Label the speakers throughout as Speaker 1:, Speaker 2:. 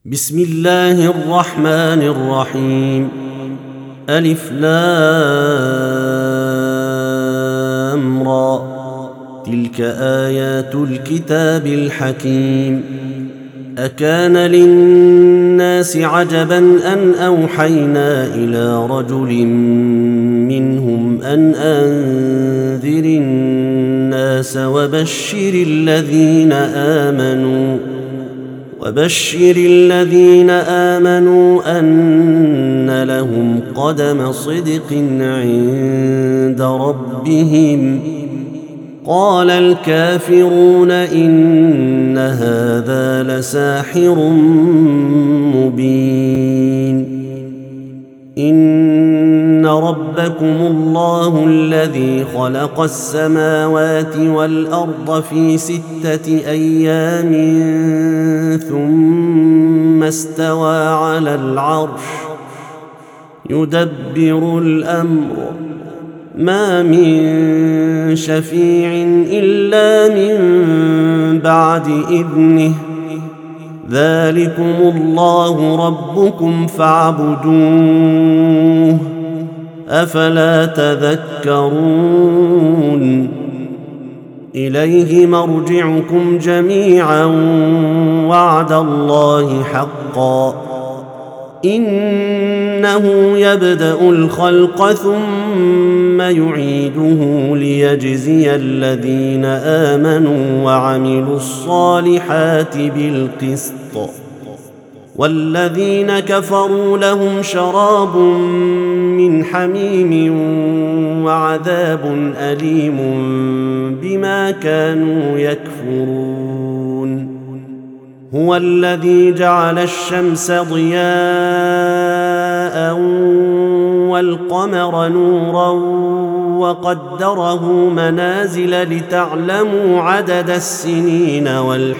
Speaker 1: بسم الله الرحمن الرحيم. ألف لام را، تلك آيات الكتاب الحكيم. أكان للناس عجبا أن أوحينا إلى رجل منهم أن أنذر الناس وبشر الذين آمنوا أن لهم قدم صدق عند ربهم. قال الكافرون إن هذا لساحر مبين. إن ربكم الله الذي خلق السماوات والأرض في 6 أيام ثم استوى على العرش يدبر الأمر، ما من شفيع إلا من بعد إذنه. ذلكم الله ربكم فاعبدوه، أفلا تذكرون. إليه مرجعكم جميعا وعد الله حقا، إنه يبدأ الخلق ثم يعيده ليجزي الذين آمنوا وعملوا الصالحات بالقسط، والذين كفروا لهم شراب من حميم وعذاب أليم بما كانوا يكفرون. هو الذي جعل الشمس ضياء والقمر نورا وقدره منازل لتعلموا عدد السنين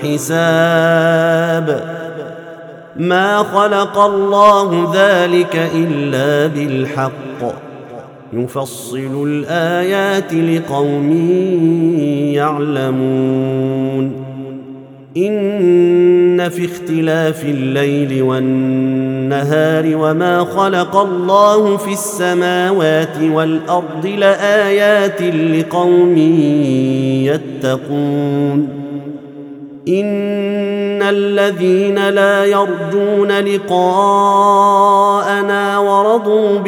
Speaker 1: والحساب. ما خلق الله ذلك إلا بالحق، يفصل الآيات لقوم يعلمون. إن في اختلاف الليل والنهار وما خلق الله في السماوات والأرض لآيات لقوم يتقون. إن الذين لا يرجون لقاءنا ورضوا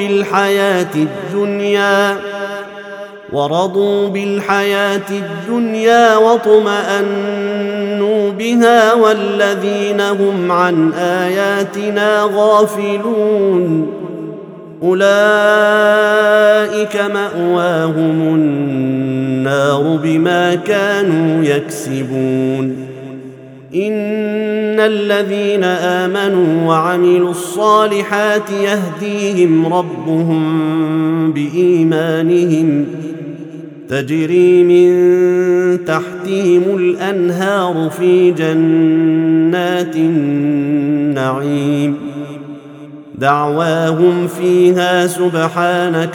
Speaker 1: بالحياة الدنيا واطمأنوا بها والذين هم عن آياتنا غافلون أولئك مأواهم النار بما كانوا يكسبون. إن الذين آمنوا وعملوا الصالحات يهديهم ربهم بإيمانهم، تجري من تحتهم الأنهار في جنات النعيم. دعواهم فيها سبحانك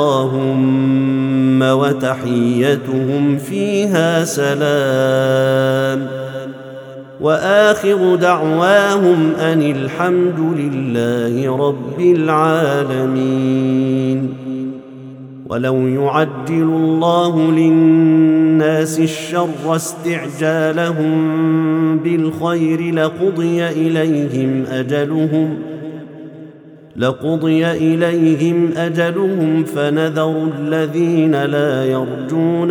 Speaker 1: اللهم وتحيتهم فيها سلام، وآخر دعواهم أن الحمد لله رب العالمين. ولو يعجل الله للناس الشر استعجالهم بالخير لقضي إليهم أجلهم فنذر الذين لا يرجون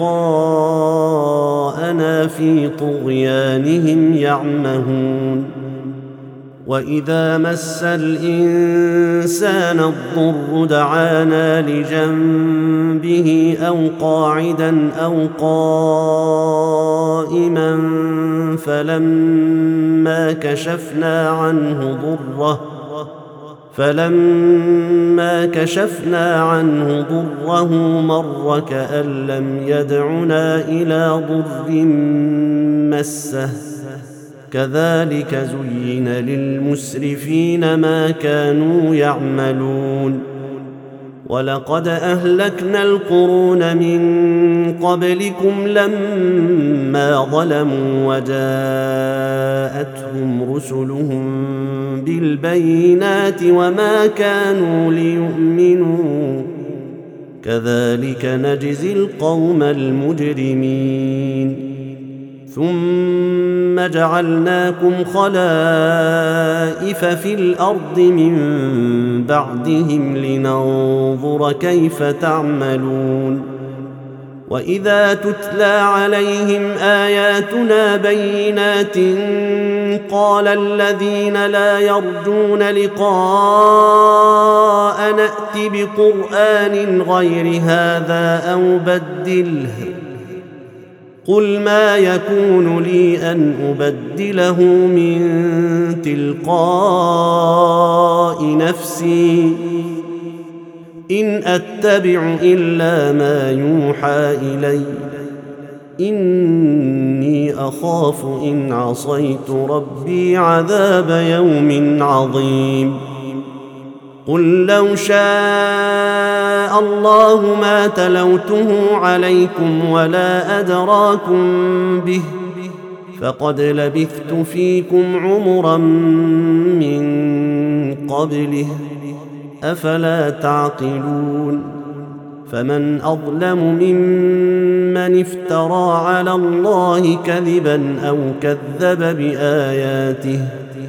Speaker 1: لقاءنا في طغيانهم يعمهون. وإذا مس الإنسان الضر دعانا لجنبه أو قاعدا أو قائما فلما كشفنا عنه ضره مر كأن لم يدعنا إلى ضر مسه. كذلك زين للمسرفين ما كانوا يعملون. ولقد أهلكنا القرون من قبلكم لما ظلموا وجاءتهم رسلهم بالبينات وما كانوا ليؤمنوا كذلك نجزي القوم المجرمين ثم جعلناكم خلائف في الأرض من بعدهم لننظر كيف تعملون وإذا تتلى عليهم آياتنا بينات قال الذين لا يرجون لقاء نأت بقرآن غير هذا أو بدله قل ما يكون لي أن أبدله من تلقاء نفسي إن أتبع إلا ما يوحى إلي إني أخاف إن عصيت ربي عذاب يوم عظيم قل لو شاء الله ما تلوته عليكم ولا أدراكم به فقد لبثت فيكم عمرا من قبله أفلا تعقلون فمن أظلم ممن افترى على الله كذبا أو كذب بآياته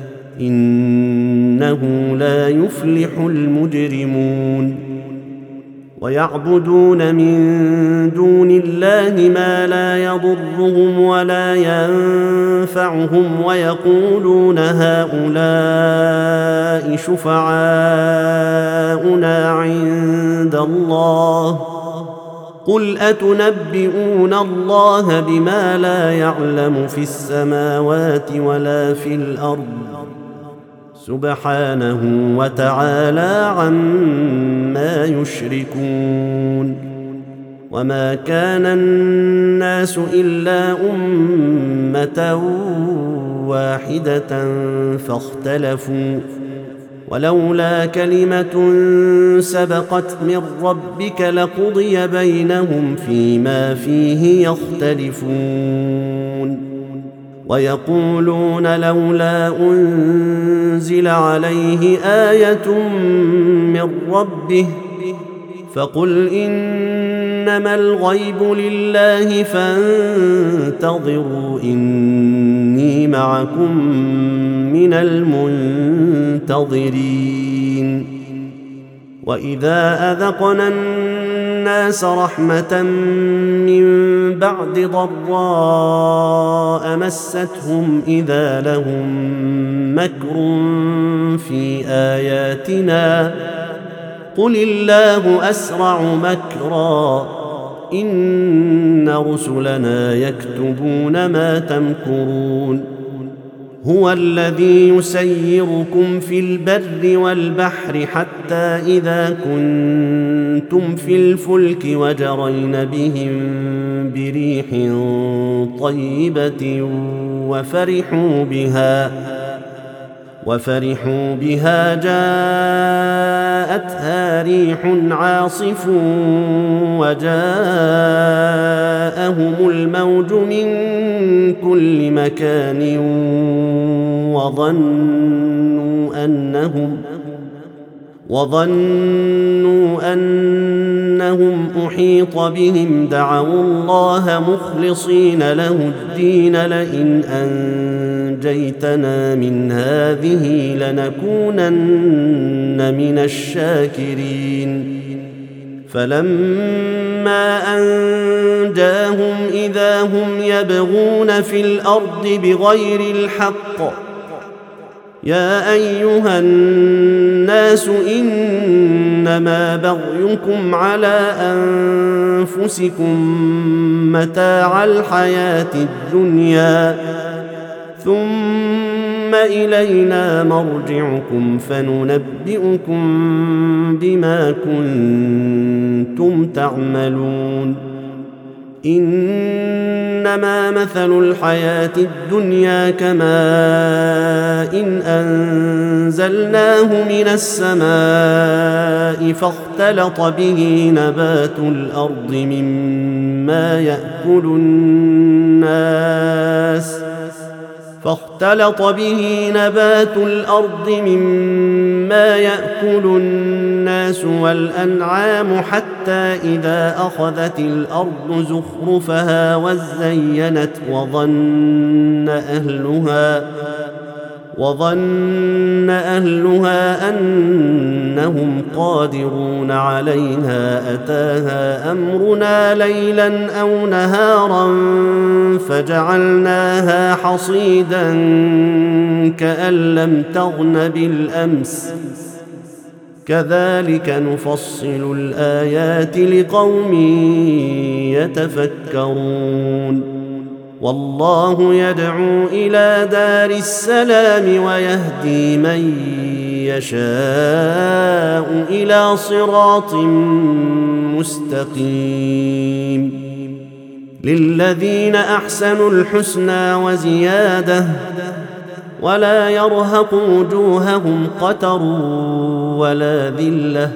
Speaker 1: إنه لا يفلح المجرمون ويعبدون من دون الله ما لا يضرهم ولا ينفعهم ويقولون هؤلاء شفعاؤنا عند الله قل أتنبئون الله بما لا يعلم في السماوات ولا في الأرض سبحانه وتعالى عما يشركون وما كان الناس إلا أمة واحدة فاختلفوا ولولا كلمة سبقت من ربك لقضي بينهم فيما فيه يختلفون ويقولون لولا أنزل عليه آية من ربه فقل إنما الغيب لله فانتظروا إني معكم من المنتظرين وإذا أذقنا الناس رحمة من بعد ضراء مستهم إذا لهم مكر في آياتنا قل الله أسرع مكرا إن رسلنا يكتبون ما تمكرون هو الذي يسيركم في البر والبحر حتى إذا كنتم في الفلك وجرين بهم بريح طيبة وفرحوا بها جاءتها ريح عاصف وجاءهم الموج من كل مكان وظنوا أنهم أحيط بهم دعوا الله مخلصين له الدين لئن أنجيتنا من هذه لنكونن من الشاكرين فلما أنجاهم إذا هم يبغون في الأرض بغير الحق يا أيها الناس إنما بغيكم على أنفسكم متاع الحياة الدنيا ثم إلينا مرجعكم فننبئكم بما كنتم تعملون إنما مثل الحياة الدنيا كماء إن أنزلناه من السماء فاختلط به نبات الأرض مما يأكل الناس والأنعام حتى إذا أخذت الأرض زخرفها وزينت وظن أهلها أنهم قادرون عليها أتاها أمرنا ليلا أو نهارا فجعلناها حصيدا كأن لم تغن بالأمس كذلك نفصل الآيات لقوم يتفكرون والله يدعو إلى دار السلام ويهدي من يشاء إلى صراط مستقيم للذين أحسنوا الحسنى وزيادة ولا يرهق وجوههم قتر ولا ذلة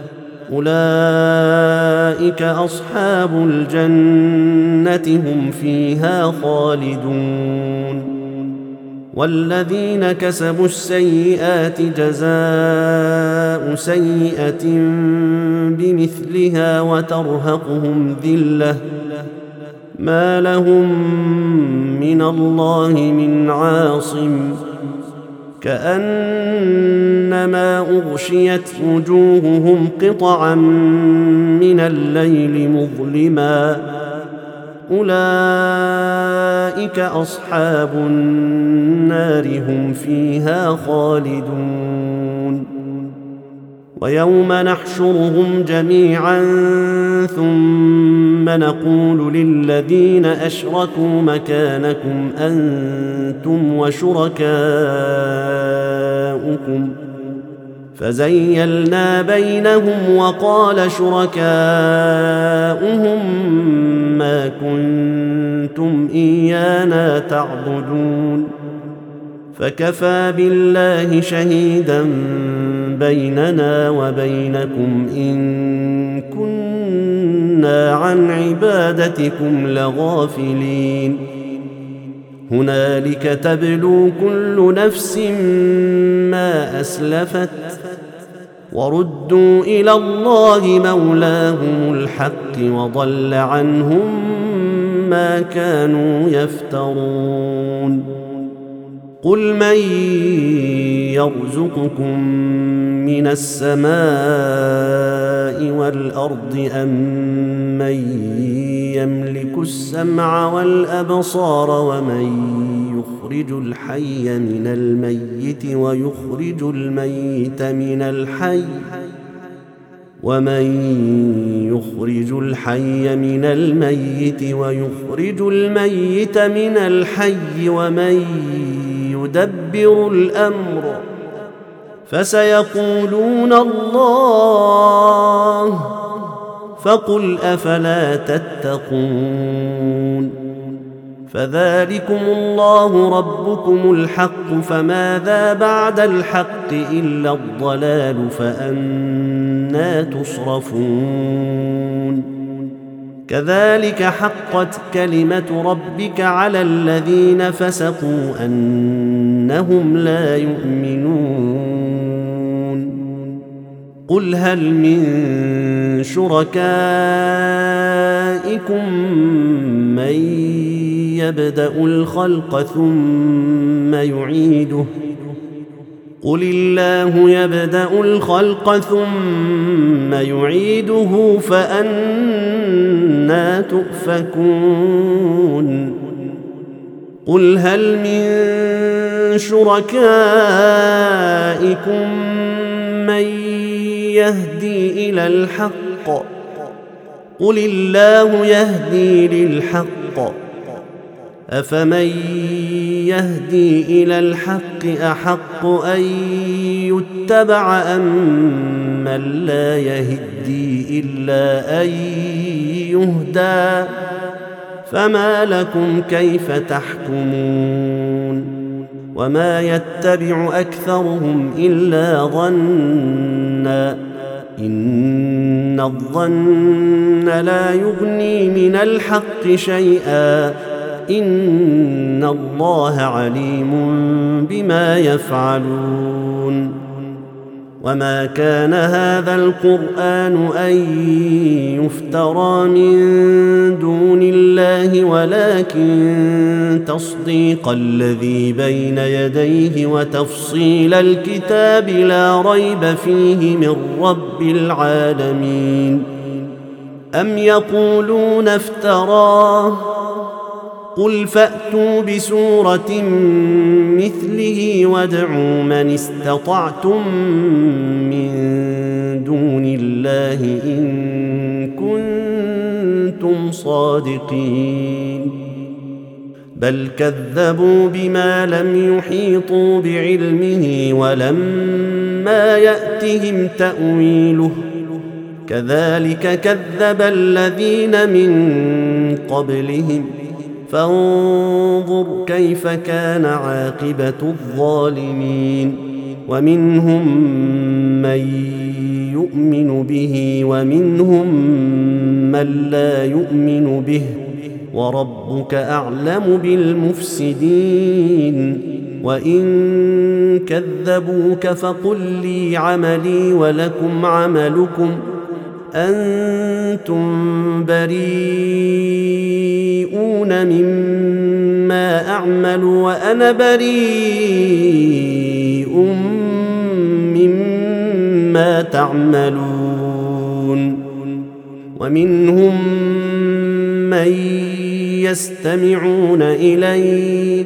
Speaker 1: أولئك أصحاب الجنة هم فيها خالدون والذين كسبوا السيئات جزاء سيئة بمثلها وترهقهم ذلة ما لهم من الله من عاصم كأنما أغشيت وجوههم قطعا من الليل مظلما أولئك أصحاب النار هم فيها خالدون ويوم نحشرهم جميعا ثم نقول للذين أشركوا مكانكم أنتم وشركاؤكم فزيلنا بينهم وقال شركاؤهم ما كنتم إيانا تعبدون فكفى بالله شهيدا بيننا وبينكم إن كنا عن عبادتكم لغافلين هنالك تبلو كل نفس ما أسلفت وردوا إلى الله مولاهم الحق وضل عنهم ما كانوا يفترون قل من يرزقكم من السماء والأرض أم من يملك السمع والأبصار ومن يخرج الحي من الميت ويخرج الميت من الحي ومن يدبر الأمر فسيقولون الله فقل أفلا تتقون فذلكم الله ربكم الحق فماذا بعد الحق إلا الضلال فأنى تصرفون كذلك حقت كلمة ربك على الذين فسقوا أنهم لا يؤمنون قل هل من شركائكم من يبدأ الخلق ثم يعيده قل الله يبدأ الخلق ثم يعيده فأنى تؤفكون قل هل من شركائكم من يهدي إلى الحق قل الله يهدي للحق أفمن يهدي إلى الحق أحق أن يتبع أم من لا يهدي إلا أن يهدى فما لكم كيف تحكمون وما يتبع أكثرهم إلا ظنا إن الظن لا يغني من الحق شيئا إن الله عليم بما يفعلون وما كان هذا القرآن أن يفترى من دون الله ولكن تصديق الذي بين يديه وتفصيل الكتاب لا ريب فيه من رب العالمين أم يقولون افتراه قل فأتوا بسورة مثله وادعوا من استطعتم من دون الله إن كنتم صادقين بل كذبوا بما لم يحيطوا بعلمه ولما يأتهم تأويله كذلك كذب الذين من قبلهم فانظر كيف كان عاقبة الظالمين ومنهم من يؤمن به ومنهم من لا يؤمن به وربك أعلم بالمفسدين وإن كذبوك فقل لي عملي ولكم عملكم أنتم بريئون مما أعمل وأنا بريء مما تعملون ومنهم من يستمعون إليك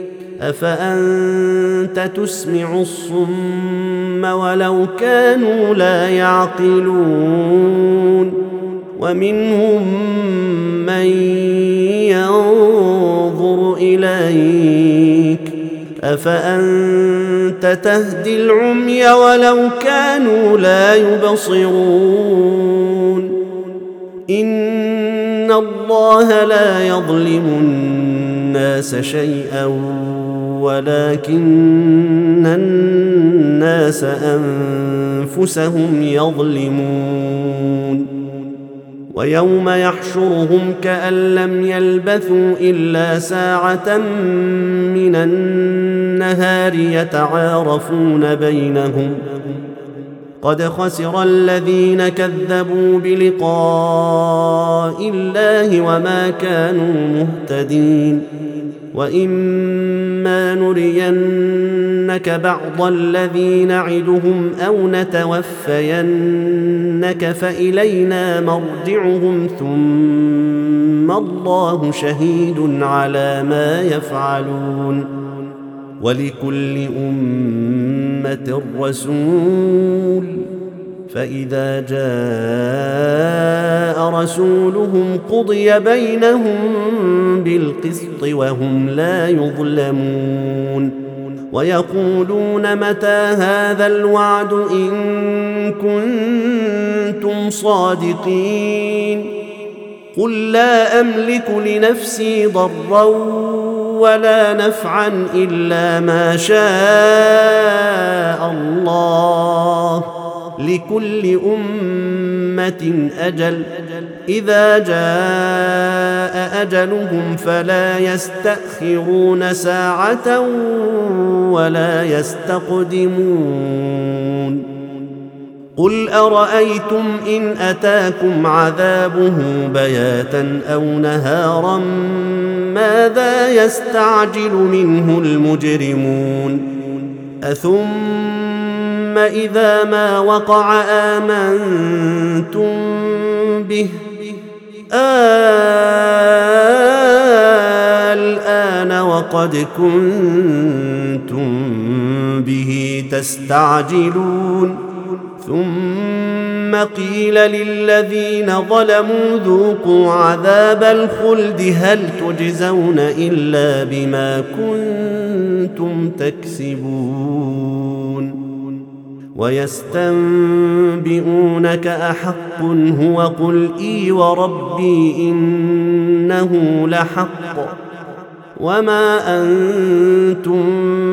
Speaker 1: أفأنت تسمع الصم ولو كانوا لا يعقلون ومنهم من ينظر إليك أفأنت تهدي العمي ولو كانوا لا يبصرون إن الله لا يظلم الناس شيئا ولكن الناس أنفسهم يظلمون ويوم يحشرهم كأن لم يلبثوا إلا ساعة من النهار يتعارفون بينهم قد خسر الذين كذبوا بلقاء الله وما كانوا مهتدين وإما نرينك بعض الذي نعدهم أو نتوفينك فإلينا مرجعهم ثم الله شهيد على ما يفعلون ولكل أمة رسول فإذا جاء رسولهم قضي بينهم بالقسط وهم لا يظلمون ويقولون متى هذا الوعد إن كنتم صادقين قل لا أملك لنفسي ضرا ولا نفعا إلا ما شاء الله لكل أمة أجل إذا جاء أجلهم فلا يستأخرون ساعة ولا يستقدمون قل أرأيتم إن أتاكم عذابه بياتا أو نهارا ماذا يستعجل منه المجرمون أثم إذا ما وقع آمنتم به الآن وقد كنتم به تستعجلون ثم قيل للذين ظلموا ذوقوا عذاب الخلد هل تجزون إلا بما كنتم تكسبون ويستنبئونك أحق هو قل إي وربي إنه لحق وما أنتم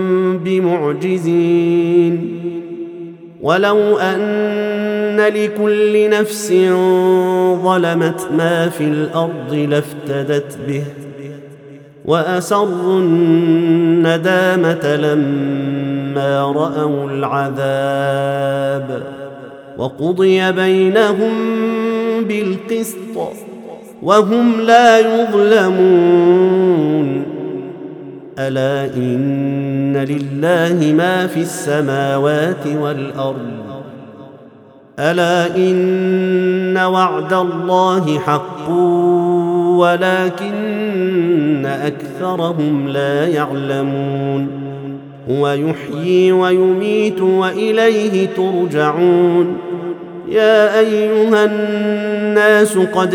Speaker 1: بمعجزين ولو أن لكل نفس ظلمت ما في الأرض لافتدت به وأسروا الندامة لما رأوا العذاب وقضي بينهم بالقسط وهم لا يظلمون ألا إن لله ما في السماوات والأرض ألا إن وعد الله حق ولكن أكثرهم لا يعلمون هو يحيي ويميت وإليه ترجعون يا أيها الناس قد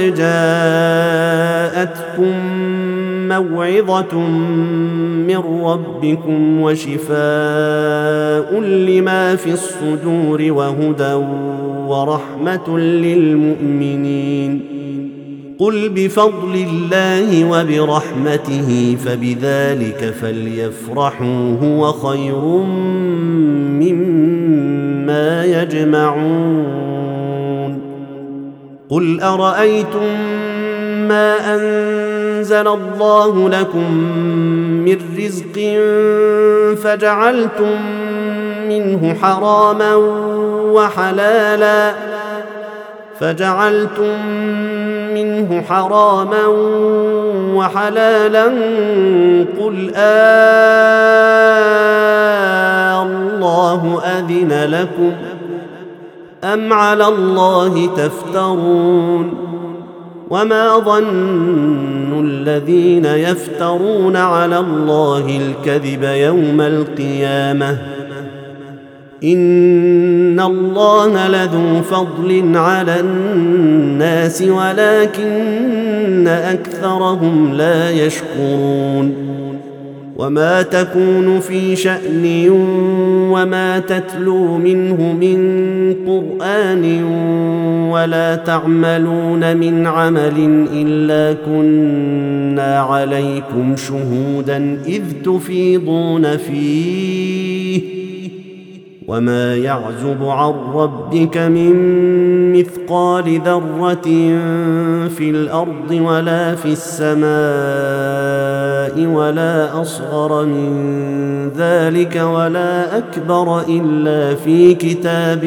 Speaker 1: جاءتكم موعظة من ربكم وشفاء لما في الصدور وهدى ورحمة للمؤمنين قل بفضل الله وبرحمته فبذلك فليفرحوا هو خير مما يجمعون قل أرأيتم ما أنزل الله لكم من رزق فجعلتم منه حراما وحلالا قل الله أذن لكم أم على الله تفترون وما ظن الذين يفترون على الله الكذب يوم القيامة إن الله لذو فضل على الناس ولكن أكثرهم لا يشكرون وما تكون في شأن وما تتلو منه من قرآن ولا تعملون من عمل إلا كنا عليكم شهودا إذ تفيضون فيه وما يعزب عن ربك من مثقال ذرة في الأرض ولا في السماء ولا أصغر من ذلك ولا أكبر إلا في كتاب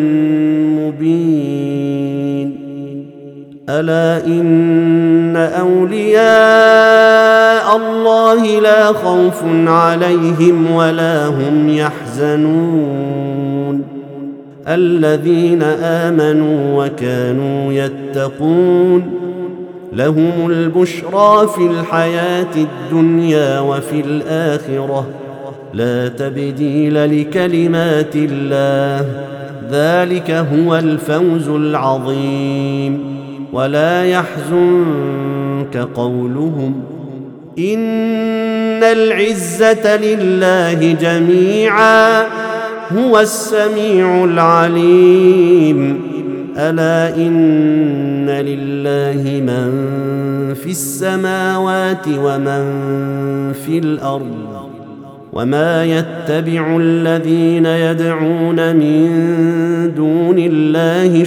Speaker 1: مبين ألا إن أولياء الله لا خوف عليهم ولا هم يحزنون الذين آمنوا وكانوا يتقون لهم البشرى في الحياة الدنيا وفي الآخرة لا تبديل لكلمات الله ذلك هو الفوز العظيم ولا يحزنك قولهم إن العزة لله جميعا هو السميع العليم ألا إن لله من في السماوات ومن في الأرض وما يتبع الذين يدعون من دون الله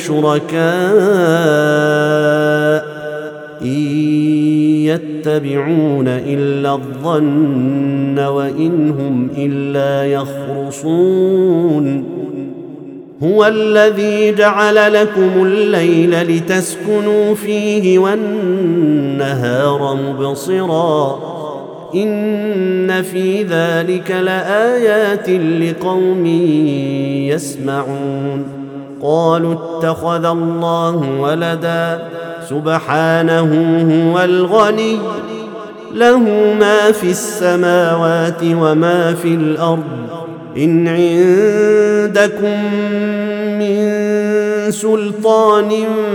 Speaker 1: شركاء إن يتبعون إلا الظن وإن هم إلا يخرصون هو الذي جعل لكم الليل لتسكنوا فيه والنهار مبصرا إن في ذلك لآيات لقوم يسمعون قالوا اتخذ الله ولدا سبحانه هو الغني له ما في السماوات وما في الأرض إن عندكم من سلطان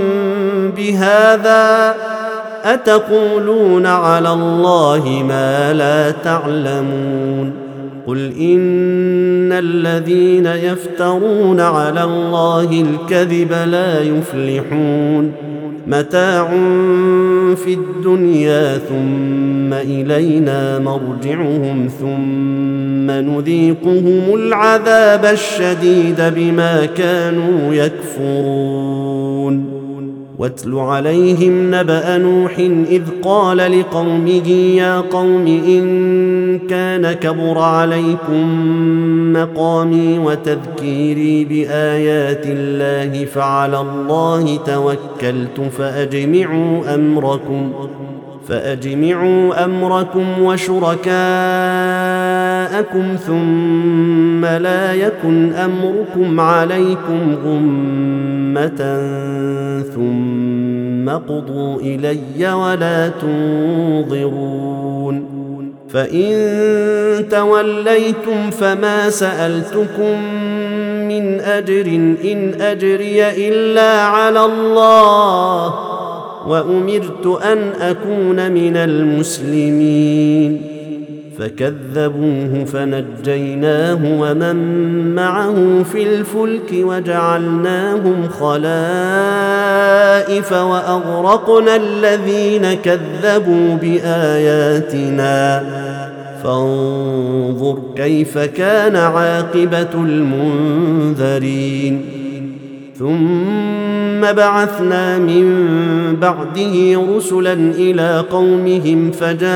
Speaker 1: بهذا أتقولون على الله ما لا تعلمون قل إن الذين يفترون على الله الكذب لا يفلحون متاع في الدنيا ثم إلينا مرجعهم ثم نذيقهم العذاب الشديد بما كانوا يكفرون واتل عليهم نبأ نوح إذ قال لقومه يا قوم إن كان كبر عليكم مقامي وتذكيري بآيات الله فعلى الله توكلت فأجمعوا أمركم وشركاءكم ثم لا يكن أمركم عليكم غمة ثم قضوا إلي ولا تنظرون فإن توليتم فما سألتكم من أجر إن أجري إلا على الله وأمرت أن أكون من المسلمين فكذبوه فنجيناه ومن معه في الفلك وجعلناهم خلائف وأغرقنا الذين كذبوا بآياتنا فانظر كيف كان عاقبة المنذرين ثم بعثنا من بعده رسلا إلى قومهم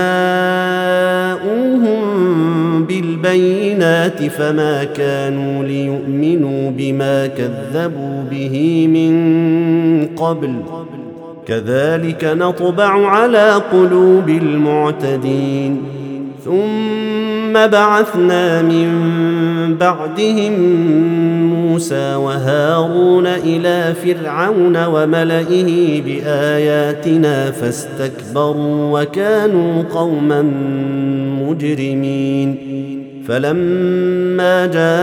Speaker 1: فجاءوهم بالبينات فما كانوا ليؤمنوا بما كذبوا به من قبل كذلك نطبع على قلوب المعتدين ثم بعثنا من بعدهم موسى وهارون إلى فرعون وملئه بآياتنا فاستكبروا وكانوا قوما مجرمين فلما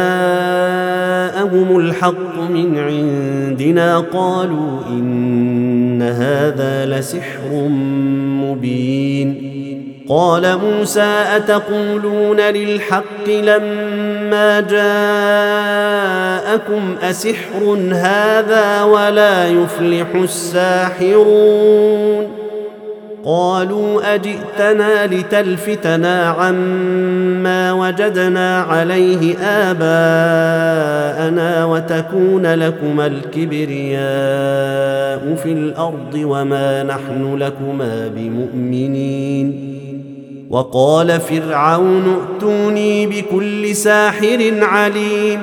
Speaker 1: جاءهم الحق من عندنا قالوا إن هذا لسحر مبين قال موسى أتقولون للحق لما جاءكم أسحر هذا ولا يفلح الساحرون قالوا أجئتنا لتلفتنا عما وجدنا عليه آباءنا وتكون لكما الكبرياء في الأرض وما نحن لكما بمؤمنين وقال فرعون ائتوني بكل ساحر عليم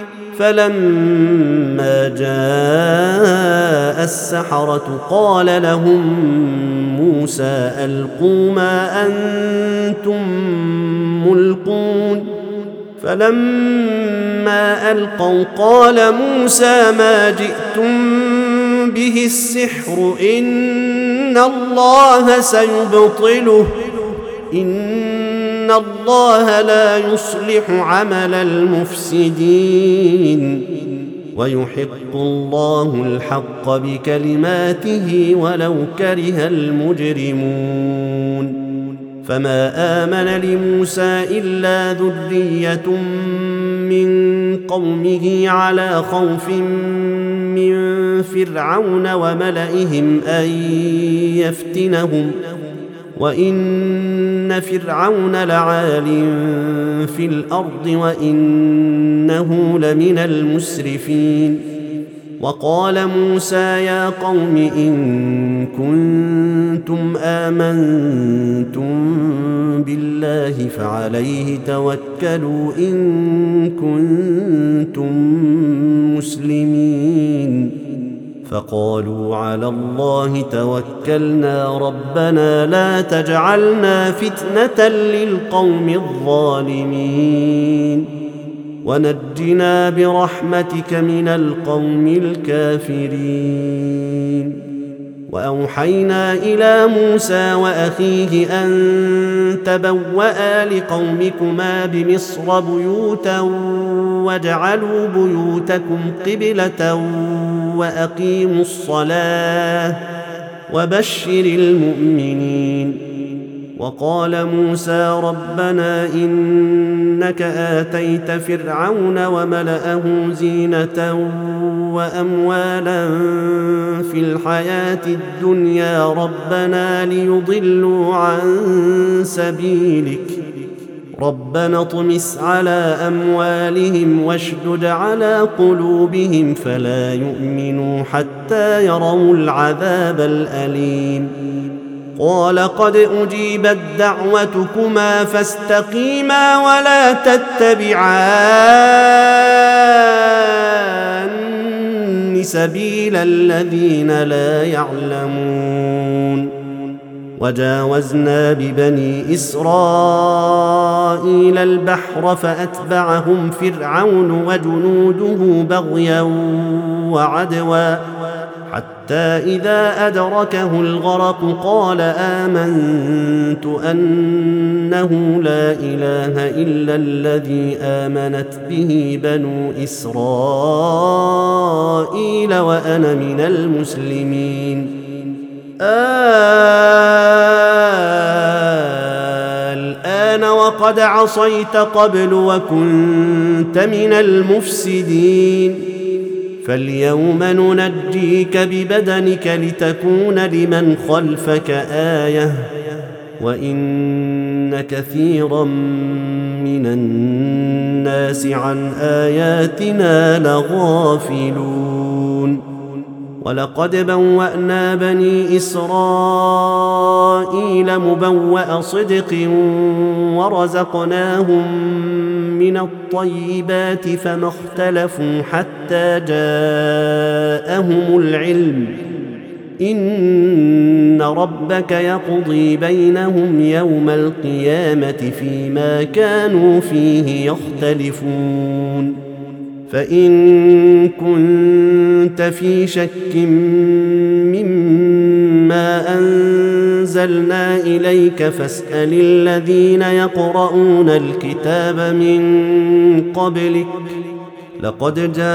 Speaker 1: فلما جاء السحرة قال لهم موسى ألقوا ما أنتم ملقون فلما ألقوا قال موسى ما جئتم به السحر إن الله سيبطله إن الله لا يصلح عمل المفسدين ويحق الله الحق بكلماته ولو كره المجرمون فما آمن لموسى إلا ذرية من قومه على خوف من فرعون وملئهم أن يفتنهم وإن فرعون لعال في الأرض وإنه لمن المسرفين وقال موسى يا قوم إن كنتم آمنتم بالله فعليه توكلوا إن كنتم مسلمين فقالوا على الله توكلنا ربنا لا تجعلنا فتنة للقوم الظالمين ونجنا برحمتك من القوم الكافرين وأوحينا إلى موسى وأخيه أن تبوأ لقومكما بمصر بيوتا واجعلوا بيوتكم قبلة وأقيموا الصلاة وبشر المؤمنين وقال موسى ربنا إنك آتيت فرعون وملأه زينة وأموالا في الحياة الدنيا ربنا ليضلوا عن سبيلك ربنا اطمس على أموالهم واشدد على قلوبهم فلا يؤمنوا حتى يروا العذاب الأليم قال قد أجيبت دعوتكما فاستقيما ولا تتبعان سبيل الذين لا يعلمون وجاوزنا ببني إسرائيل البحر فأتبعهم فرعون وجنوده بغيا وعدوا حتى إذا أدركه الغرق قال آمنت أنه لا إله إلا الذي آمنت به بنو إسرائيل وأنا من المسلمين الآن وقد عصيت قبل وكنت من المفسدين فاليوم ننجيك ببدنك لتكون لمن خلفك آية وإن كثيرا من الناس عن آياتنا لغافلون ولقد بوأنا بني إسرائيل مبوأ صدق ورزقناهم من الطيبات فما اختلفوا حتى جاءهم العلم إن ربك يقضي بينهم يوم القيامة فيما كانوا فيه يختلفون فإن كنت في شك مما أنزلنا إليك فاسأل الذين يقرؤون الكتاب من قبلك لقد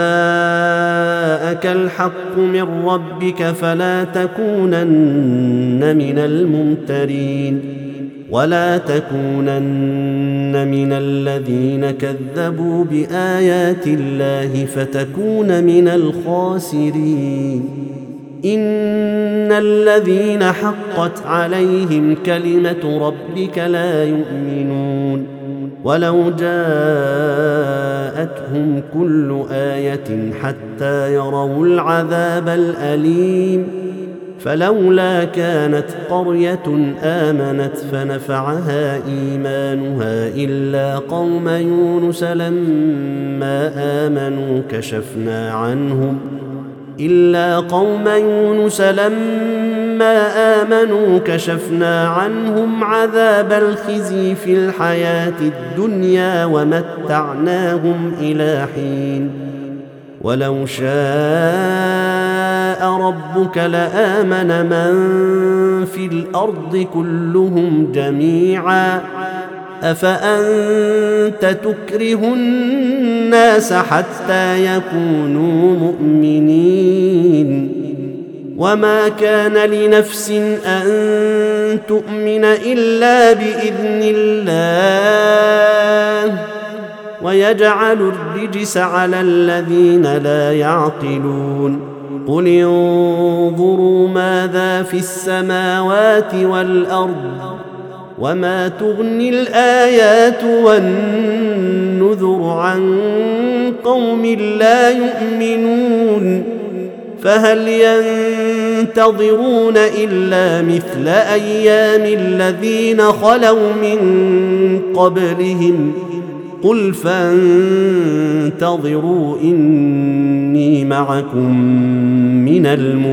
Speaker 1: جاءك الحق من ربك فلا تكونن من الممترين ولا تكونن من الذين كذبوا بآيات الله فتكون من الخاسرين إن الذين حقت عليهم كلمة ربك لا يؤمنون ولو جاءتهم كل آية حتى يروا العذاب الأليم فلولا كانت قرية آمنت فنفعها إيمانها إلا قوم يونس لما آمنوا كشفنا عنهم عذاب الخزي في الحياة الدنيا ومتعناهم إلى حين ولو شاء ربك لآمن من في الأرض كلهم جميعا أفأنت تكره الناس حتى يكونوا مؤمنين وما كان لنفس أن تؤمن إلا بإذن الله ويجعل الرجس على الذين لا يعقلون قل انظروا ماذا في السماوات والأرض وما تغني الآيات والنذر عن قوم لا يؤمنون فهل ينتظرون إلا مثل أيام الذين خلوا من قبلهم قل فانتظروا إني معكم من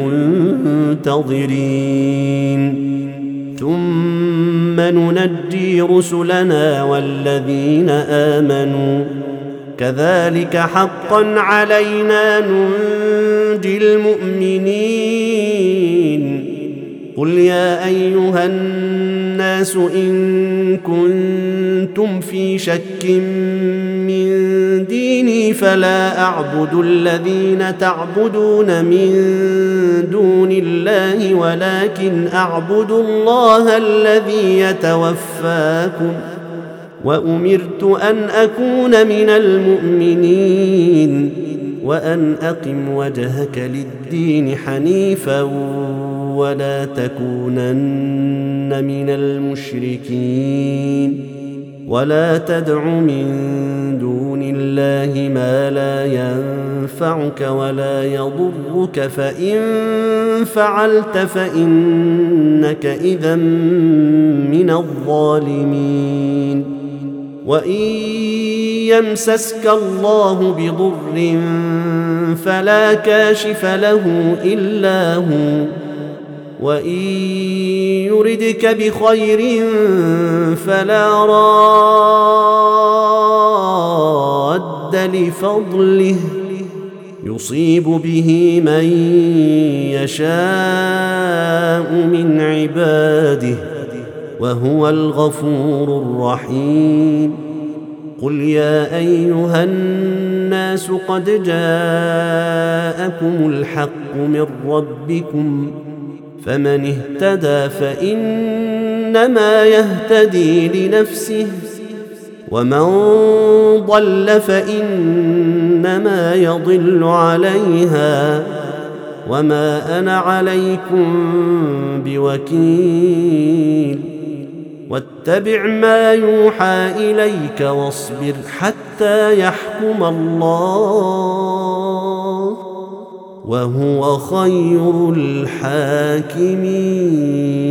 Speaker 1: المنتظرين ثم ننجي رسلنا والذين آمنوا كذلك حقا علينا ننجي المؤمنين قل يا أيها الناس إن كنتم في شك من ديني فلا أعبد الذين تعبدون من دون الله ولكن أعبد الله الذي يتوفاكم وأمرت أن أكون من المؤمنين وأن أقم وجهك للدين حنيفا ولا تكونن من المشركين ولا تدع من دون الله ما لا ينفعك ولا يضرك فإن فعلت فإنك إذا من الظالمين وإن يمسسك الله بضر فلا كاشف له إلا هو وإن يردك بخير فلا راد لفضله يصيب به من يشاء من عباده وهو الغفور الرحيم قل يا أيها الناس قد جاءكم الحق من ربكم فمن اهتدى فإنما يهتدي لنفسه ومن ضل فإنما يضل عليها وما أنا عليكم بوكيل واتبع ما يوحى إليك واصبر حتى يحكم الله وهو خير الحاكمين